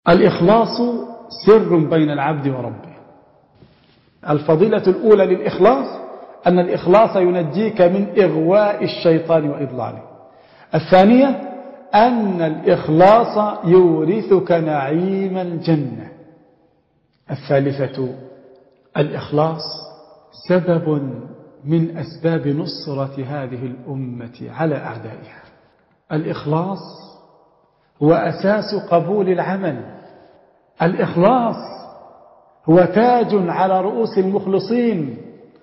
الإخلاص سر بين العبد وربه. الفضيلة الأولى للإخلاص أن الإخلاص ينجيك من إغواء الشيطان وإضلاله. الثانية أن الإخلاص يورثك نعيم الجنة. الثالثة الإخلاص سبب من أسباب نصرة هذه الأمة على أعدائها. الإخلاص هو أساس قبول العمل. الإخلاص هو تاج على رؤوس المخلصين.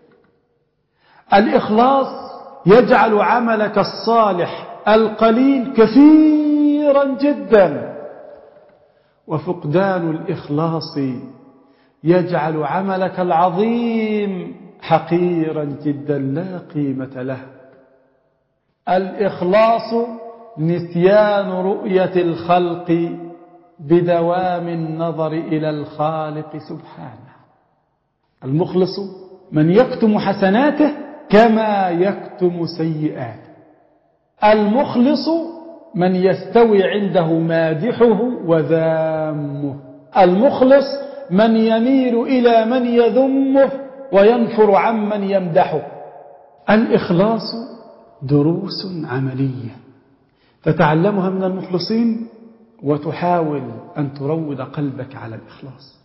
الإخلاص يجعل عملك الصالح القليل كثيرا جدا، وفقدان الإخلاص يجعل عملك العظيم حقيرا جدا لا قيمة له. الإخلاص نسيان رؤية الخلق بدوام النظر إلى الخالق سبحانه. المخلص من يكتم حسناته كما يكتم سيئاته. المخلص من يستوي عنده مادحه وذامه. المخلص من يميل إلى من يذمه وينفر عمن يمدحه. الإخلاص دروس عملية تتعلمها من المخلصين وتحاول أن تروض قلبك على الإخلاص.